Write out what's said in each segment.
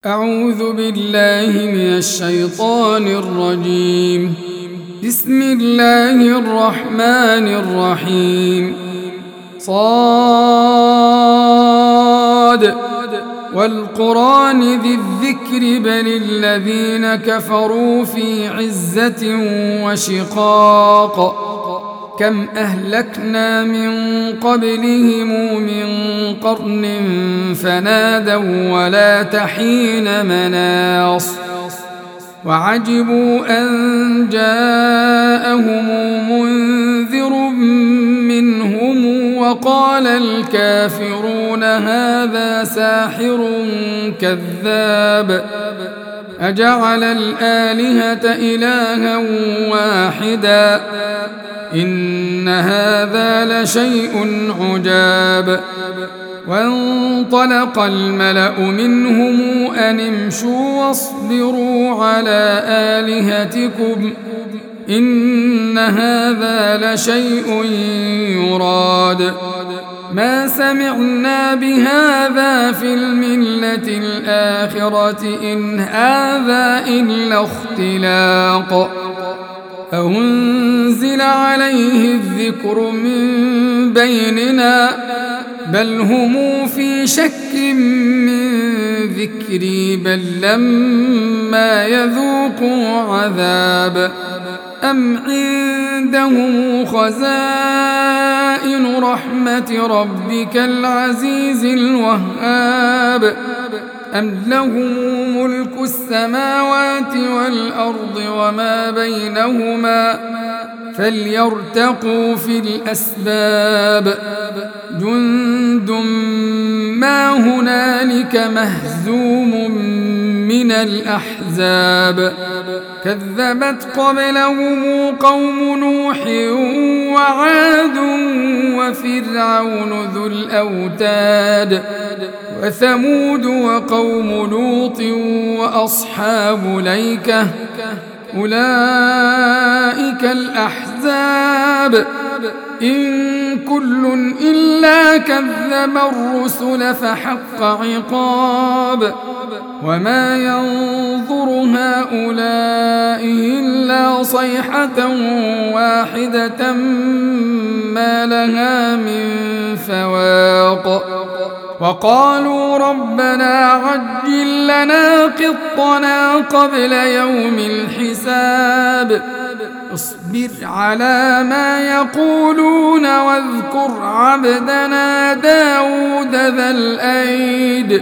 أعوذ بالله من الشيطان الرجيم. بسم الله الرحمن الرحيم. صاد والقرآن ذي الذكر بل الذين كفروا في عزة وشقاق كم أهلكنا من قبلهم من قرن فنادوا ولا تحين مناص وعجبوا أن جاءهم منذر منهم وقال الكافرون هذا ساحر كذاب أجعل الآلهة إلها واحدا إن هذا لشيء عجاب. وانطلق الملأ منهم أن امشوا واصبروا على آلهتكم إن هذا لشيء يراد ما سمعنا بهذا في الملة الآخرة إن هذا إلا اختلاق أنزل عليه الذكر من بيننا بل هم في شك من ذكري بل لما يذوقوا عذاب أم عندهم خزائن رحمة ربك العزيز الوهاب أم لهم ملك السماوات والأرض وما بينهما فليرتقوا في الأسباب جند ما هنالك مهزوم من الأحزاب كذبت قبلهم قوم نوح وعاد وفرعون ذو الأوتاد وثمود وقوم لوط وأصحاب ليكة أولئك الأحزاب إن كل إلا كذب الرسل فحق عقاب وما ينظر هؤلاء إلا صيحة واحدة ما لها من فواق وقالوا ربنا عجل لنا قطنا قبل يوم الحساب اصبر على ما يقولون واذكر عبدنا داود ذا الأيد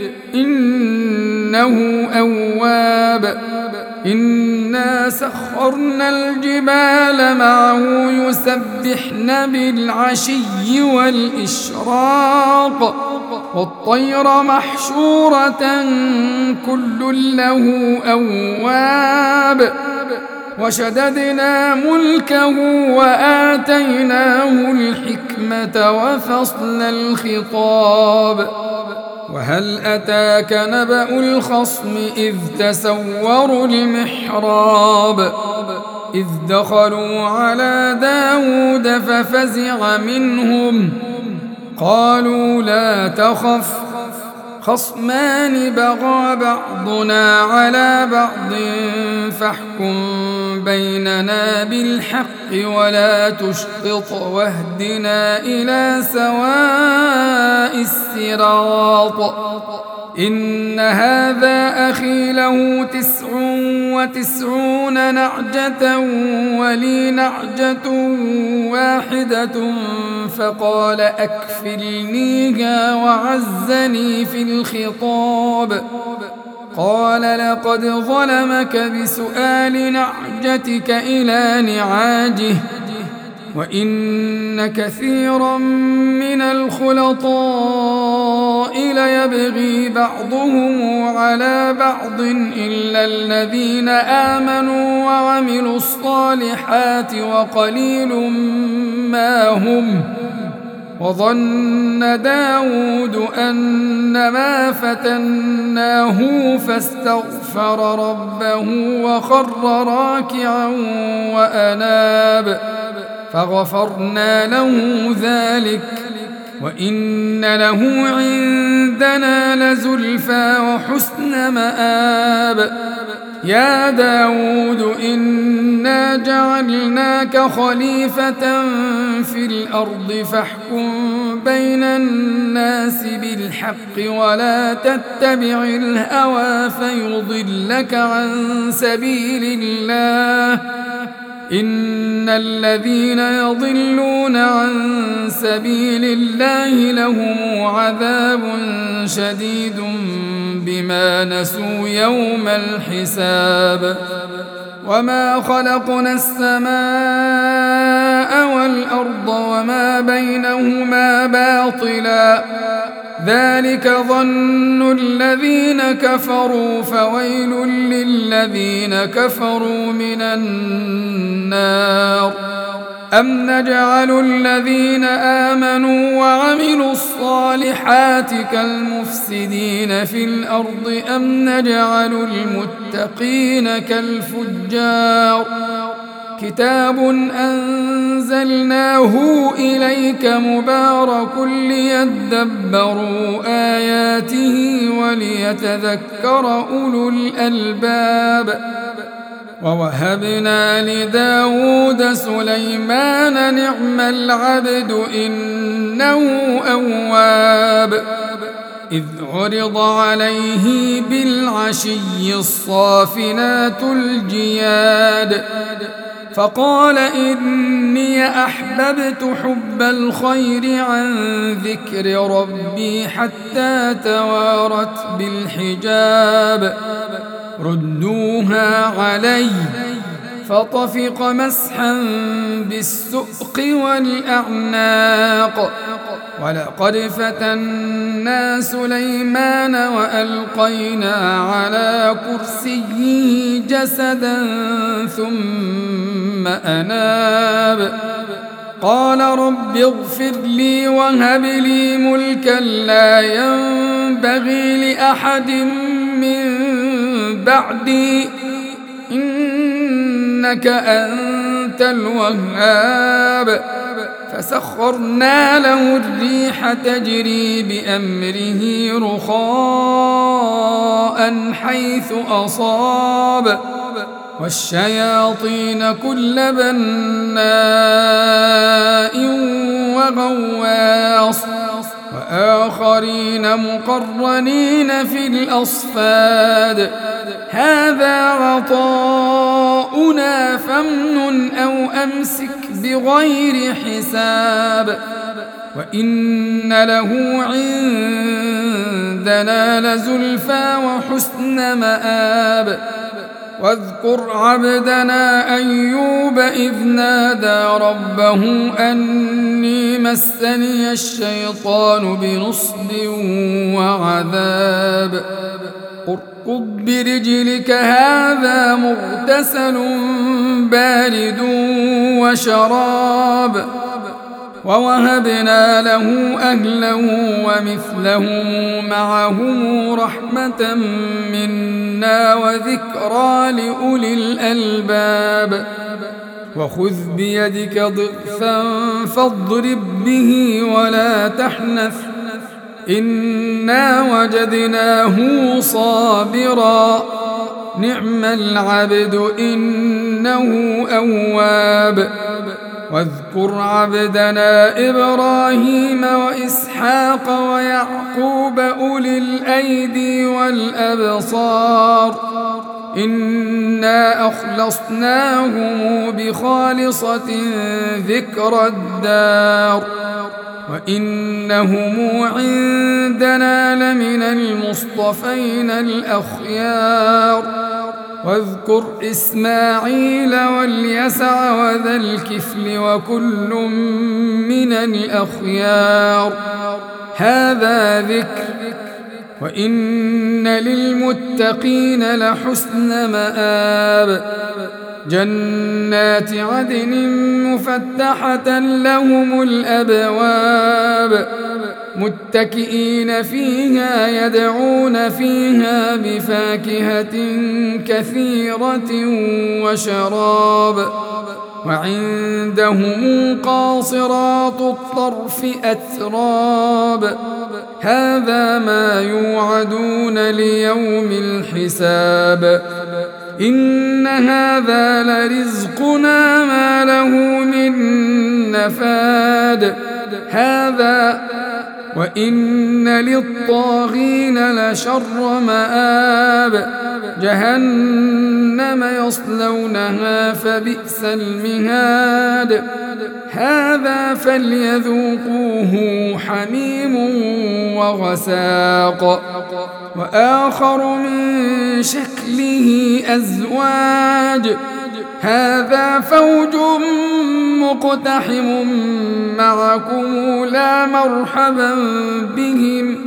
إنه أواب إنا سخرنا الجبال معه يسبحن بالعشي والإشراق والطير محشورة كل له أواب وشددنا ملكه وآتيناه الحكمة وفصل الخطاب وهل أتاك نبأ الخصم إذ تسوروا المحراب إذ دخلوا على داود ففزع منهم قالوا لا تخف خصمان بغى بعضنا على بعض فاحكم بيننا بالحق ولا تشطط واهدنا إلى سواء الصراط إن هذا أخي له 99 نعجة ولي نعجة واحدة فقال أكفلنيها وعزني في الخطاب قال لقد ظلمك بسؤال نعجتك إلى نعاجه وإن كثيرا من الخلطاء ليبغي بعضهم على بعض إلا الذين آمنوا وعملوا الصالحات وقليل ما هم وظن داود أنما فتناه فاستغفر ربه وخر راكعا وأناب فغفرنا له ذلك وإن له عندنا لزلفى وحسن مآب يا داود إنا جعلناك خليفة في الأرض فاحكم بين الناس بالحق ولا تتبع الهوى فيضلك عن سبيل الله إن الذين يضلون عن سبيل الله لهم عذاب شديد بما نسوا يوم الحساب وما خلقنا السماء والأرض وما بينهما باطلا ذلك ظن الذين كفروا فويل للذين كفروا من النار أم نجعل الذين آمنوا وعملوا الصالحات كالمفسدين في الأرض أم نجعل المتقين كالفجار كتاب أنزلناه إليك مبارك ليدبروا آياته وليتذكر أولو الألباب ووهبنا لداود سليمان نعم العبد إنه أواب إذ عرض عليه بالعشي الصافنات الجياد فقال إني أحببت حب الخير عن ذكر ربي حتى توارت بالحجاب ردوها علي فطفق مسحا بالسؤق والأعناق ولقد فتنا سليمان وألقينا على كرسيه جسدا ثم أناب قال رب اغفر لي وهب لي ملكا لا ينبغي لأحد من بعدي إنك أنت الوهاب فسخرنا له الريح تجري بأمره رخاء حيث أصاب والشياطين كل بناء وغواص وآخرين مقرنين في الأصفاد هذا عطاؤنا فامنن أو أمسك بغير حساب وإن له عندنا لزلفى وحسن مآب واذكر عبدنا أيوب إذ نادى ربه أني مسني الشيطان بنصب وعذاب اركض برجلك هذا مغتسل بارد وشراب ووهبنا له أهله ومثلهم معهم رحمة منا وذكرى لأولي الألباب وخذ بيدك ضغثا فاضرب به ولا تحنث إنا وجدناه صابرا نعم العبد إنه أواب واذكر عبدنا إبراهيم وإسحاق ويعقوب أولي الأيدي والأبصار إنا أخلصناهم بخالصة ذكر الدار وإنهم عندنا لمن المصطفين الأخيار واذكر إسماعيل واليسع وذا الكفل وكل من الأخيار هذا ذكر وإن للمتقين لحسن مآب جنات عدن مفتحة لهم الأبواب متكئين فيها يدعون فيها بفاكهة كثيرة وشراب وعندهم قاصرات الطرف أتراب هذا ما يوعدون ليوم الحساب إن هذا لرزقنا ما له من نفاد هذا وإن للطاغين لشر مآب جهنم يصلونها فبئس المهاد هذا فليذوقوه حميم وغساق وآخر من شكله أزواج هذا فوج مقتحم معكم لا مرحبا بهم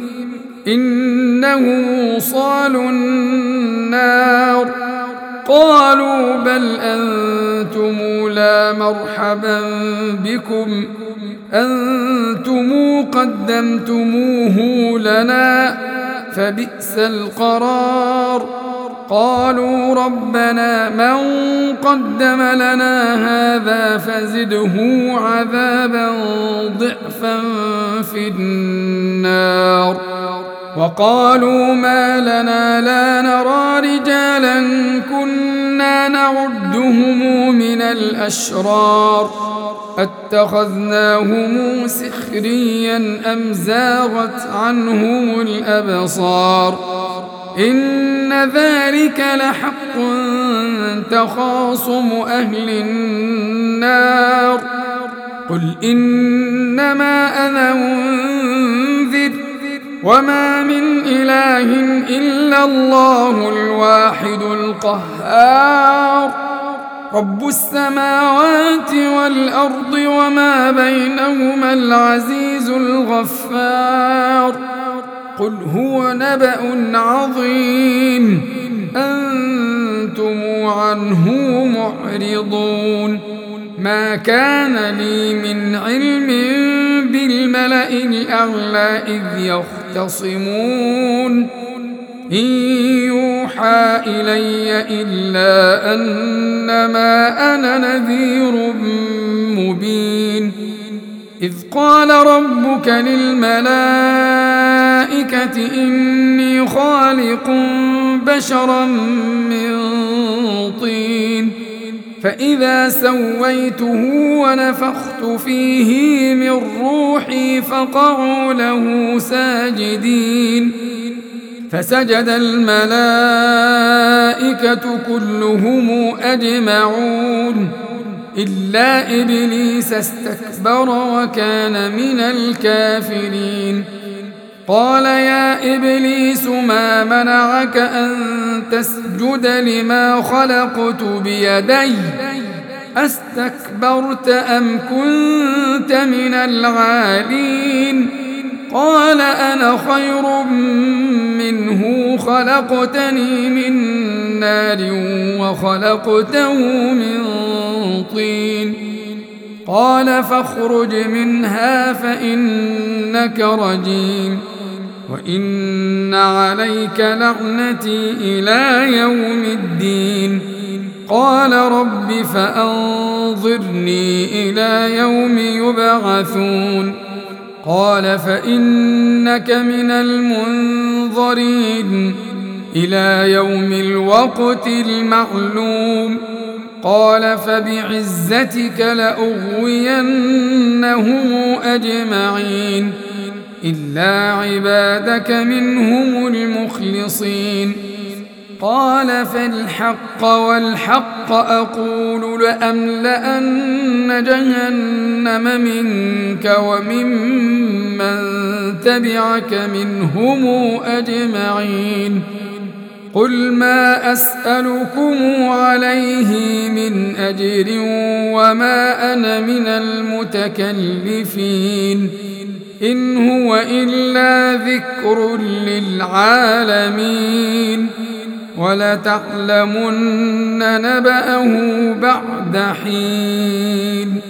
إنهم صالوا النار قالوا بل أنتم لا مرحبا بكم أنتم قدمتموه لنا فبئس القرار قالوا ربنا من قدم لنا هذا فزده عذابا ضعفا في النار وقالوا ما لنا لا نرى رجالا كنا نعدهم من الأشرار اتخذناهم سخريا أم زاغت عنهم الأبصار إن ذلك لحق تخاصم أهل النار قل إنما أنا منذر وما من إله إلا الله الواحد القهار رب السماوات والأرض وما بينهما العزيز الغفار قل هو نبأ عظيم أنتم عنه معرضون ما كان لي من علم بالملأ الأعلى إذ يختصمون إن يوحى إلي إلا أنما أنا نذير مبين إذ قال ربك للملائكة إني خالق بشرا من طين فإذا سويته ونفخت فيه من روحي فقعوا له ساجدين فسجد الملائكة كلهم أجمعون إلا إبليس استكبر وكان من الكافرين قال يا إبليس ما منعك أن تسجد لما خلقت بيدي أستكبرت أم كنت من العالين قال أنا خير منه خلقتني من نار وخلقته من طين قال فاخرج منها فإنك رجيم وإن عليك لعنتي إلى يوم الدين قال رب فأنظرني إلى يوم يبعثون قال فإنك من المنظرين إلى يوم الوقت المعلوم قال فبعزتك لأغوينهم أجمعين إلا عبادك منهم المخلصين قال فالحق والحق أقول لأملأن جهنم منك وممن تبعك منهم أجمعين قل ما أسألكم عليه من أجر وما أنا من المتكلفين إن هو إلا ذكر للعالمين ولتعلمن نبأه بعد حين